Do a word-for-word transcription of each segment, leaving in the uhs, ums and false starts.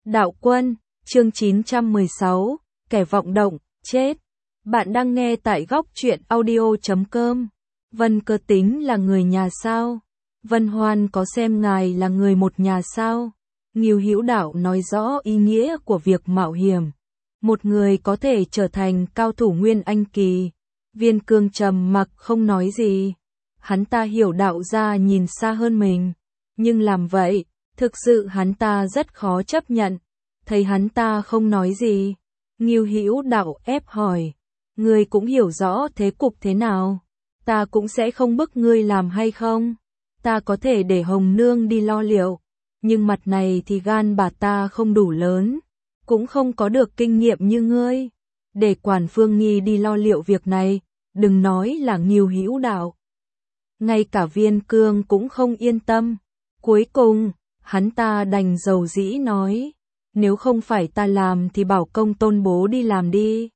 Đạo Quân, chương chín trăm mười sáu, kẻ vọng động, chết. Bạn đang nghe tại góc truyện audio chấm com. Vân Cơ tính là người nhà sao? Vân Hoan có xem ngài là người một nhà sao? Ngưu Hữu Đạo nói rõ ý nghĩa của việc mạo hiểm. Một người có thể trở thành cao thủ Nguyên Anh kỳ. Viên Cương trầm mặc không nói gì. Hắn ta hiểu Đạo gia nhìn xa hơn mình. Nhưng làm vậy, thực sự hắn ta rất khó chấp nhận. Thấy hắn ta không nói gì, Ngưu Hữu Đạo ép hỏi, ngươi cũng hiểu rõ thế cục thế nào, ta cũng sẽ không bức ngươi làm hay không, ta có thể để Hồng Nương đi lo liệu, nhưng mặt này thì gan bà ta không đủ lớn, cũng không có được kinh nghiệm như ngươi, để quản Phương Nghi đi lo liệu việc này, đừng nói là Ngưu Hữu Đạo. Ngay cả Viên Cương cũng không yên tâm, cuối cùng, hắn ta đành dầu dĩ nói. Nếu không phải ta làm thì bảo Công Tôn bố đi làm đi.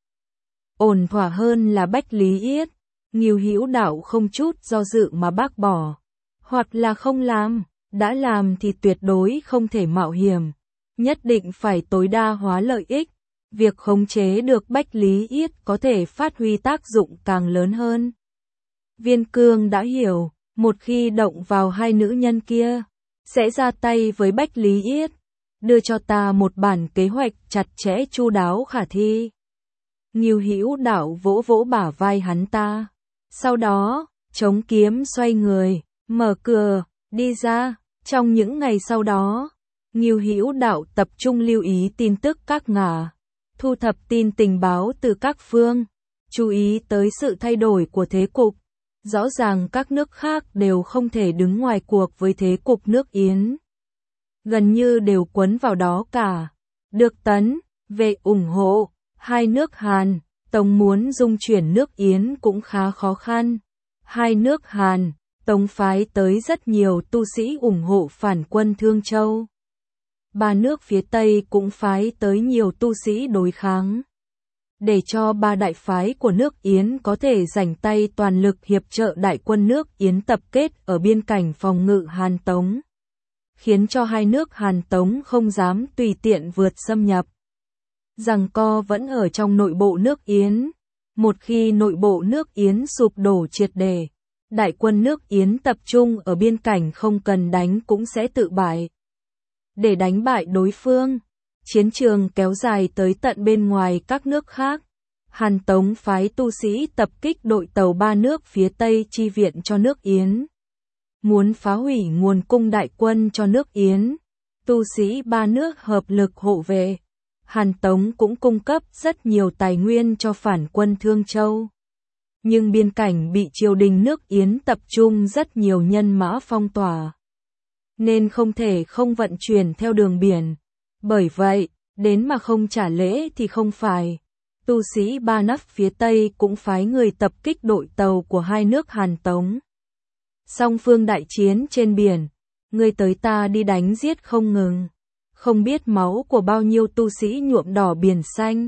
Ổn thỏa hơn là Bách Lý Yết. Ngưu Hữu Đạo không chút do dự mà bác bỏ. Hoặc là không làm, đã làm thì tuyệt đối không thể mạo hiểm. Nhất định phải tối đa hóa lợi ích. Việc khống chế được Bách Lý Yết có thể phát huy tác dụng càng lớn hơn. Viên Cương đã hiểu, một khi động vào hai nữ nhân kia, sẽ ra tay với Bách Lý Yết. Đưa cho ta một bản kế hoạch chặt chẽ chu đáo khả thi. Ngưu Hữu Đạo vỗ vỗ bả vai hắn ta. Sau đó, chống kiếm xoay người, mở cửa, đi ra. Trong những ngày sau đó, Ngưu Hữu Đạo tập trung lưu ý tin tức các ngả, thu thập tin tình báo từ các phương, chú ý tới sự thay đổi của thế cục. Rõ ràng các nước khác đều không thể đứng ngoài cuộc với thế cục nước Yến. Gần như đều quấn vào đó cả. Được Tấn, về ủng hộ, hai nước Hàn, Tống muốn dung chuyển nước Yến cũng khá khó khăn. Hai nước Hàn, Tống phái tới rất nhiều tu sĩ ủng hộ phản quân Thương Châu. Ba nước phía Tây cũng phái tới nhiều tu sĩ đối kháng. Để cho ba đại phái của nước Yến có thể rảnh tay toàn lực hiệp trợ đại quân nước Yến tập kết ở biên cảnh phòng ngự Hàn Tống. Khiến cho hai nước Hàn Tống không dám tùy tiện vượt xâm nhập. Giằng co vẫn ở trong nội bộ nước Yến. Một khi nội bộ nước Yến sụp đổ triệt để, đại quân nước Yến tập trung ở biên cảnh không cần đánh cũng sẽ tự bại. Để đánh bại đối phương, chiến trường kéo dài tới tận bên ngoài các nước khác. Hàn Tống phái tu sĩ tập kích đội tàu ba nước phía Tây chi viện cho nước Yến. Muốn phá hủy nguồn cung đại quân cho nước Yến, tu sĩ ba nước hợp lực hộ vệ. Hàn Tống cũng cung cấp rất nhiều tài nguyên cho phản quân Thương Châu. Nhưng biên cảnh bị triều đình nước Yến tập trung rất nhiều nhân mã phong tỏa, nên không thể không vận chuyển theo đường biển. Bởi vậy, đến mà không trả lễ thì không phải. Tu sĩ ba nước phía Tây cũng phái người tập kích đội tàu của hai nước Hàn Tống. Song phương đại chiến trên biển, người tới ta đi đánh giết không ngừng, không biết máu của bao nhiêu tu sĩ nhuộm đỏ biển xanh.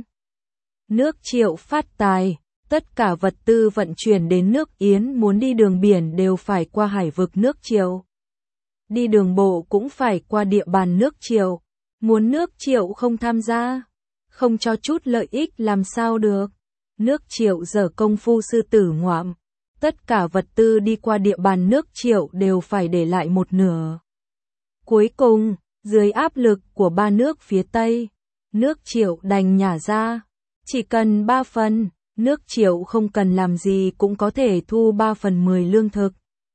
Nước Triệu phát tài, tất cả vật tư vận chuyển đến nước Yến muốn đi đường biển đều phải qua hải vực nước Triệu. Đi đường bộ cũng phải qua địa bàn nước Triệu, muốn nước Triệu không tham gia, không cho chút lợi ích làm sao được. Nước Triệu dở công phu sư tử ngoạm. Tất cả vật tư đi qua địa bàn nước Triệu đều phải để lại một nửa. Cuối cùng, dưới áp lực của ba nước phía Tây, nước Triệu đành nhả ra. Chỉ cần ba phần, nước Triệu không cần làm gì cũng có thể thu ba phần mười lương thực.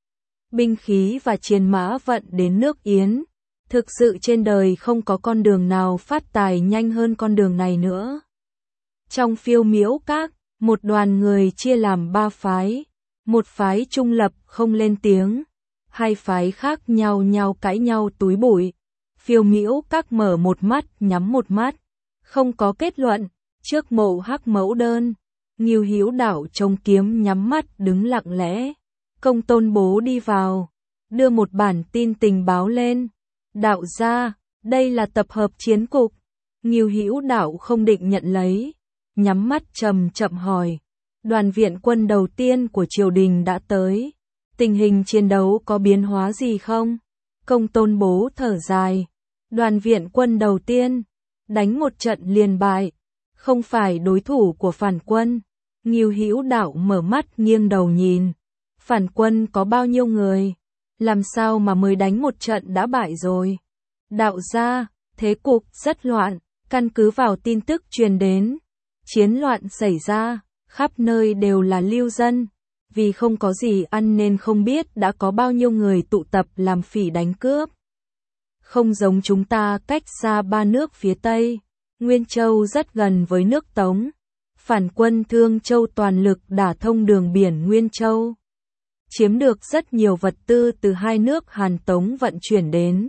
Binh khí và chiến mã vận đến nước Yến. Thực sự trên đời không có con đường nào phát tài nhanh hơn con đường này nữa. Trong Phiêu Miễu Các, một đoàn người chia làm ba phái. Một phái trung lập không lên tiếng, hai phái khác nhau nhau cãi nhau túi bụi. Phiêu Miễu Các mở một mắt nhắm một mắt, không có kết luận. Trước mộ hắc mẫu đơn, Ngưu Hữu Đạo chống kiếm nhắm mắt đứng lặng lẽ. Công Tôn bố đi vào, đưa một bản tin tình báo lên. Đạo gia, đây là tập hợp chiến cục. Ngưu Hữu Đạo không định nhận lấy, nhắm mắt chậm chậm hỏi. Đoàn viện quân đầu tiên của triều đình đã tới. Tình hình chiến đấu có biến hóa gì không? Công Tôn bố thở dài. Đoàn viện quân đầu tiên, đánh một trận liền bại, không phải đối thủ của phản quân. Ngưu Hữu Đạo mở mắt nghiêng đầu nhìn, phản quân có bao nhiêu người, làm sao mà mới đánh một trận đã bại rồi. Đạo gia, thế cục rất loạn, căn cứ vào tin tức truyền đến, chiến loạn xảy ra, khắp nơi đều là lưu dân, vì không có gì ăn nên không biết đã có bao nhiêu người tụ tập làm phỉ đánh cướp. Không giống chúng ta cách xa ba nước phía Tây, Nguyên Châu rất gần với nước Tống. Phản quân Thương Châu toàn lực đả thông đường biển Nguyên Châu, chiếm được rất nhiều vật tư từ hai nước Hàn Tống vận chuyển đến.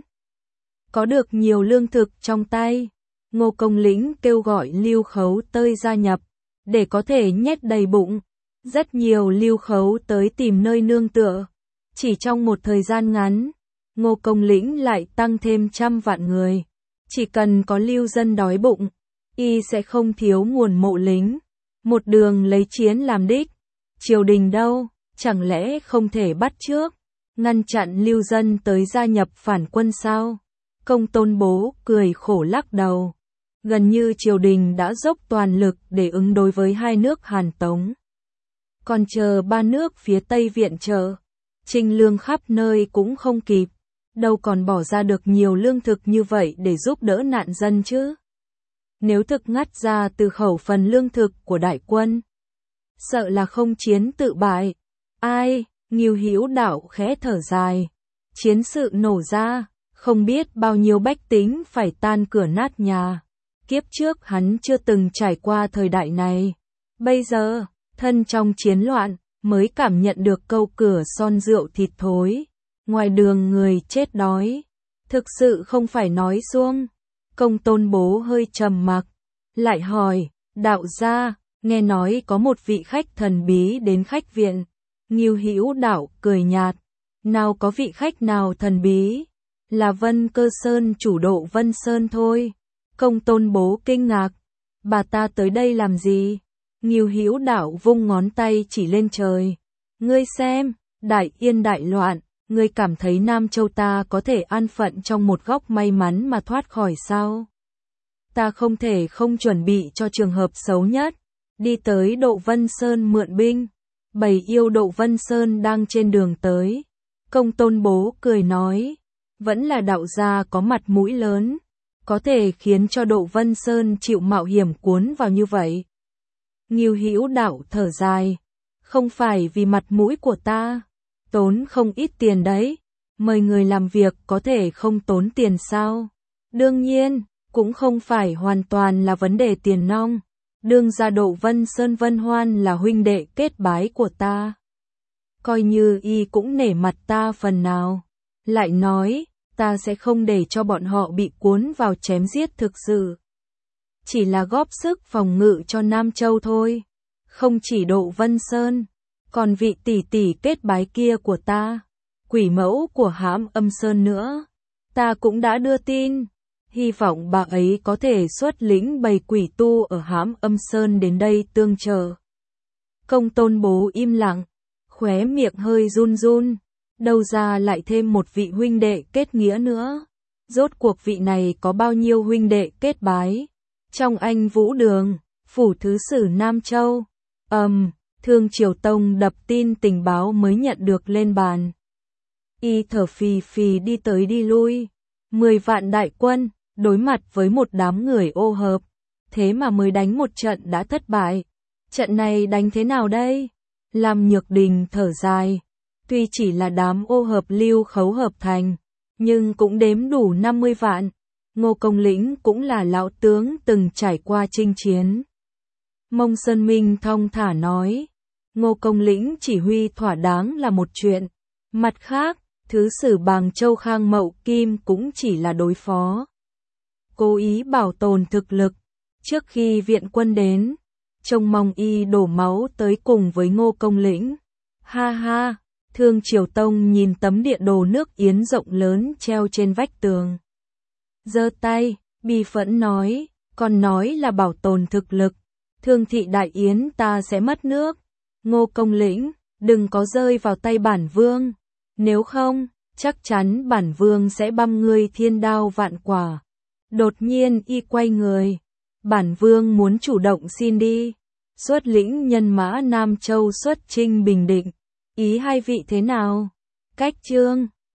Có được nhiều lương thực trong tay, Ngô Công Lĩnh kêu gọi Lưu Khấu Tơi gia nhập, để có thể nhét đầy bụng. Rất nhiều Lưu Khấu tới tìm nơi nương tựa. Chỉ trong một thời gian ngắn, Ngô Công Lĩnh lại tăng thêm trăm vạn người. Chỉ cần có lưu dân đói bụng, y sẽ không thiếu nguồn mộ lính. Một đường lấy chiến làm đích. Triều đình đâu, chẳng lẽ không thể bắt trước, ngăn chặn lưu dân tới gia nhập phản quân sao? Công Tôn Bố cười khổ lắc đầu. Gần như triều đình đã dốc toàn lực để ứng đối với hai nước Hàn Tống. Còn chờ ba nước phía Tây viện trợ, trinh lương khắp nơi cũng không kịp, đâu còn bỏ ra được nhiều lương thực như vậy để giúp đỡ nạn dân chứ. Nếu thực ngắt ra từ khẩu phần lương thực của đại quân, sợ là không chiến tự bại. Ai, Ngưu Hữu Đạo khẽ thở dài. Chiến sự nổ ra, không biết bao nhiêu bách tính phải tan cửa nát nhà. Kiếp trước hắn chưa từng trải qua thời đại này. Bây giờ, thân trong chiến loạn, mới cảm nhận được câu cửa son rượu thịt thối. Ngoài đường người chết đói. Thực sự không phải nói suông. Công Tôn Bố hơi trầm mặc, lại hỏi, đạo gia, nghe nói có một vị khách thần bí đến khách viện. Ngưu Hữu Đạo cười nhạt, nào có vị khách nào thần bí, là Vân Cơ Sơn chủ Độ Vân Sơn thôi. Công Tôn Bố kinh ngạc, bà ta tới đây làm gì? Ngưu Hữu Đạo vung ngón tay chỉ lên trời, ngươi xem, đại yên đại loạn, ngươi cảm thấy Nam Châu ta có thể an phận trong một góc may mắn mà thoát khỏi sao? Ta không thể không chuẩn bị cho trường hợp xấu nhất, đi tới Độ Vân Sơn mượn binh. Bầy yêu Độ Vân Sơn đang trên đường tới. Công Tôn Bố cười nói, vẫn là đạo gia có mặt mũi lớn, có thể khiến cho Độ Vân Sơn chịu mạo hiểm cuốn vào như vậy. Ngưu Hữu Đạo thở dài, không phải vì mặt mũi của ta, tốn không ít tiền đấy, mời người làm việc có thể không tốn tiền sao? Đương nhiên, cũng không phải hoàn toàn là vấn đề tiền nong. Đương gia Độ Vân Sơn Vân Hoan là huynh đệ kết bái của ta. Coi như y cũng nể mặt ta phần nào. Lại nói, ta sẽ không để cho bọn họ bị cuốn vào chém giết thực sự. Chỉ là góp sức phòng ngự cho Nam Châu thôi. Không chỉ Độ Vân Sơn, còn vị tỷ tỷ kết bái kia của ta, quỷ mẫu của Hãm Âm Sơn nữa. Ta cũng đã đưa tin. Hy vọng bà ấy có thể xuất lĩnh bầy quỷ tu ở Hãm Âm Sơn đến đây tương trợ. Công Tôn Bố im lặng, khóe miệng hơi run run, đâu ra lại thêm một vị huynh đệ kết nghĩa nữa. Rốt cuộc vị này có bao nhiêu huynh đệ kết bái? Trong Anh Vũ Đường, phủ thứ sử Nam Châu, ầm, um, Thương Triều Tông đập tin tình báo mới nhận được lên bàn. Y thở phì phì đi tới đi lui, mười vạn đại quân, đối mặt với một đám người ô hợp, thế mà mới đánh một trận đã thất bại. Trận này đánh thế nào đây? Lam Nhược Đình thở dài, tuy chỉ là đám ô hợp Lưu Khấu hợp thành, nhưng cũng đếm đủ năm mươi vạn. Ngô Công Lĩnh cũng là lão tướng từng trải qua chinh chiến. Mông Sơn Minh thong thả nói, Ngô Công Lĩnh chỉ huy thỏa đáng là một chuyện. Mặt khác, thứ sử Bàng Châu Khang Mậu Kim cũng chỉ là đối phó. Cố ý bảo tồn thực lực, trước khi viện quân đến, trông mong y đổ máu tới cùng với Ngô Công Lĩnh. Ha ha, Thương Triều Tông nhìn tấm địa đồ nước Yến rộng lớn treo trên vách tường. Giơ tay, bi phẫn nói, còn nói là bảo tồn thực lực, Thương thị Đại Yến ta sẽ mất nước. Ngô Công Lĩnh, đừng có rơi vào tay bản vương, nếu không, chắc chắn bản vương sẽ băm ngươi thiên đao vạn quả. Đột nhiên y quay người. Bản vương muốn chủ động xin đi. Xuất lĩnh nhân mã Nam Châu xuất chinh Bình Định. Ý hai vị thế nào? Cách chương